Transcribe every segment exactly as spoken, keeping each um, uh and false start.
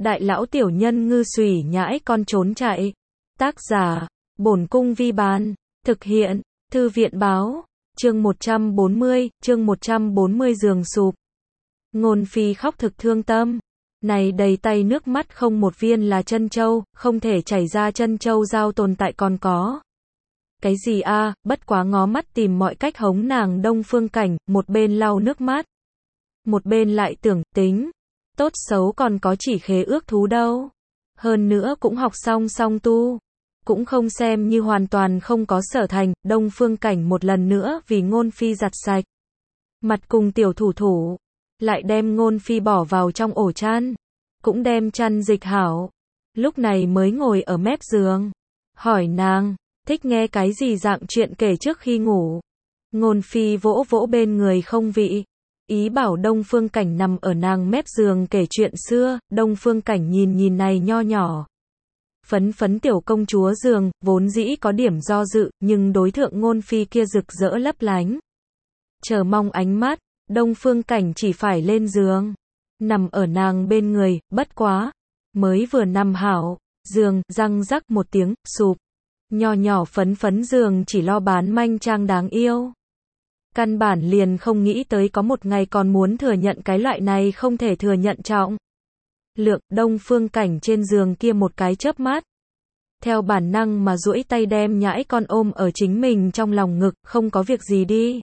Đại lão tiểu nhân ngư xùy nhãi con trốn chạy. Tác giả, Bổn Cung Vi Bán. Thực hiện, Thư viện Báo. Chương một trăm bốn mươi, chương một trăm bốn mươi giường sụp. Ngôn Phi khóc thực thương tâm. Này đầy tay nước mắt không một viên là chân châu, không thể chảy ra chân châu giao tồn tại còn có. Cái gì a, à, bất quá ngó mắt tìm mọi cách hống nàng Đông Phương Cảnh, một bên lau nước mắt. Một bên lại tưởng, tính. Tốt xấu còn có chỉ khế ước thú đâu. Hơn nữa cũng học xong song tu. Cũng không xem như hoàn toàn không có sở thành, Đông Phương Cảnh một lần nữa vì Ngôn Phi giặt sạch. Mặt cùng tiểu thủ thủ. Lại đem Ngôn Phi bỏ vào trong ổ chăn. Cũng đem chăn dịch hảo. Lúc này mới ngồi ở mép giường. Hỏi nàng, thích nghe cái gì dạng chuyện kể trước khi ngủ. Ngôn Phi vỗ vỗ bên người không vị. Ý bảo Đông Phương Cảnh nằm ở nàng mép giường kể chuyện xưa. Đông Phương Cảnh nhìn nhìn này nho nhỏ. Phấn phấn tiểu công chúa giường, vốn dĩ có điểm do dự, nhưng đối thượng Ngôn Phi kia rực rỡ lấp lánh. Chờ mong ánh mắt, Đông Phương Cảnh chỉ phải lên giường. Nằm ở nàng bên người, bất quá. Mới vừa nằm hảo, giường, răng rắc một tiếng, sụp. Nho nhỏ phấn phấn giường chỉ lo bán manh trang đáng yêu. Căn bản liền không nghĩ tới có một ngày còn muốn thừa nhận cái loại này không thể thừa nhận trọng. Lượng, Đông Phương Cảnh trên giường kia một cái chớp mắt. Theo bản năng mà duỗi tay đem nhãi con ôm ở chính mình trong lòng ngực, không có việc gì đi.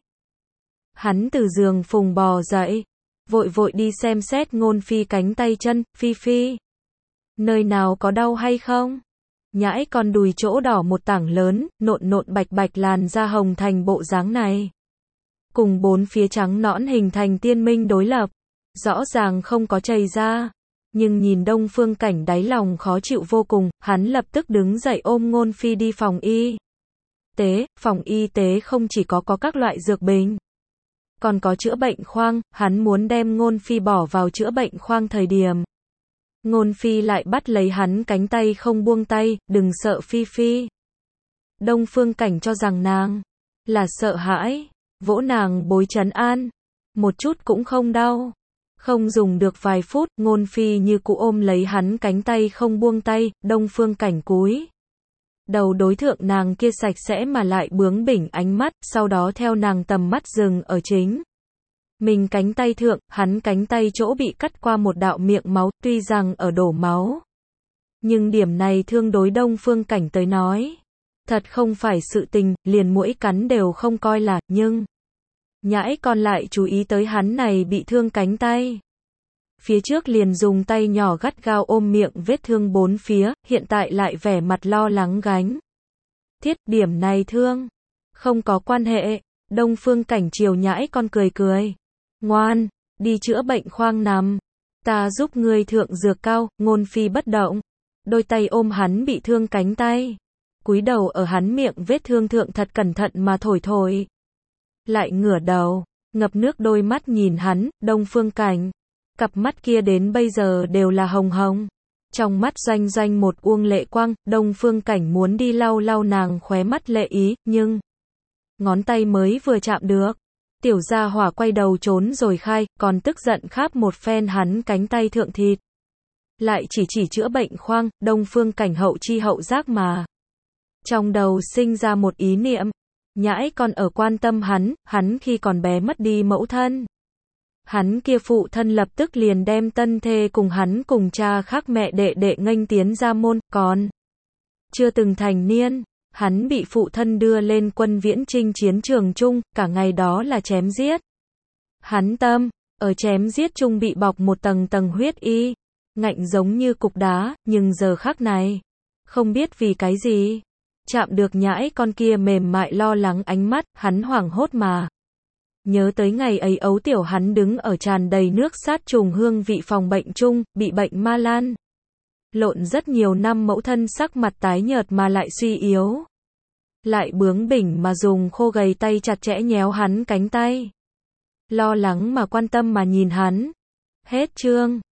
Hắn từ giường phùng bò dậy. Vội vội đi xem xét Ngôn Phi cánh tay chân, Phi Phi. Nơi nào có đau hay không? Nhãi con đùi chỗ đỏ một tảng lớn, nộn nộn bạch bạch làn da hồng thành bộ dáng này. Cùng bốn phía trắng nõn hình thành tiên minh đối lập. Rõ ràng không có chảy ra. Nhưng nhìn Đông Phương Cảnh đáy lòng khó chịu vô cùng, hắn lập tức đứng dậy ôm Ngôn Phi đi phòng y tế. Phòng y tế không chỉ có có các loại dược bình. Còn có chữa bệnh khoang, hắn muốn đem Ngôn Phi bỏ vào chữa bệnh khoang thời điểm. Ngôn Phi lại bắt lấy hắn cánh tay không buông tay, đừng sợ Phi Phi. Đông Phương Cảnh cho rằng nàng là sợ hãi, vỗ nàng bối trấn an. Một chút cũng không đau. Không dùng được vài phút, Ngôn Phi như cũ ôm lấy hắn cánh tay không buông tay, Đông Phương Cảnh cúi đầu đối thượng nàng kia sạch sẽ mà lại bướng bỉnh ánh mắt, sau đó theo nàng tầm mắt dừng ở chính mình cánh tay thượng, hắn cánh tay chỗ bị cắt qua một đạo miệng máu, tuy rằng ở đổ máu. Nhưng điểm này thương đối Đông Phương Cảnh tới nói. Thật không phải sự tình, liền mũi cắn đều không coi là, nhưng. Nhãi con lại chú ý tới hắn này bị thương cánh tay. Phía trước liền dùng tay nhỏ gắt gao ôm miệng vết thương bốn phía, hiện tại lại vẻ mặt lo lắng gánh. Thiết, điểm này thương. Không có quan hệ. Đông Phương Cảnh chiều nhãi con cười cười. Ngoan, đi chữa bệnh khoang nằm. Ta giúp ngươi thượng dược cao. Ngôn Phi bất động. Đôi tay ôm hắn bị thương cánh tay. Cúi đầu ở hắn miệng vết thương thượng thật cẩn thận mà thổi thổi. Lại ngửa đầu, ngập nước đôi mắt nhìn hắn, Đông Phương Cảnh. Cặp mắt kia đến bây giờ đều là hồng hồng. Trong mắt doanh doanh một uông lệ quang, Đông Phương Cảnh muốn đi lau lau nàng khóe mắt lệ ý, nhưng ngón tay mới vừa chạm được. Tiểu gia hỏa quay đầu trốn rồi khai, còn tức giận kháp một phen hắn cánh tay thượng thịt. Lại chỉ chỉ chữa bệnh khoang, Đông Phương Cảnh hậu chi hậu giác mà. Trong đầu sinh ra một ý niệm. Nhãi con ở quan tâm hắn, hắn khi còn bé mất đi mẫu thân. Hắn kia phụ thân lập tức liền đem tân thê cùng hắn cùng cha khác mẹ đệ đệ nghênh tiến ra môn, còn chưa từng thành niên. Hắn bị phụ thân đưa lên quân viễn chinh chiến trường chung, cả ngày đó là chém giết. Hắn tâm, ở chém giết chung bị bọc một tầng tầng huyết y, ngạnh giống như cục đá, nhưng giờ khắc này, không biết vì cái gì. Chạm được nhãi con kia mềm mại lo lắng ánh mắt, hắn hoảng hốt mà. Nhớ tới ngày ấy ấu tiểu hắn đứng ở tràn đầy nước sát trùng hương vị phòng bệnh chung, bị bệnh ma lan. Lộn rất nhiều năm mẫu thân sắc mặt tái nhợt mà lại suy yếu. Lại bướng bỉnh mà dùng khô gầy tay chặt chẽ nhéo hắn cánh tay. Lo lắng mà quan tâm mà nhìn hắn. Hết chương.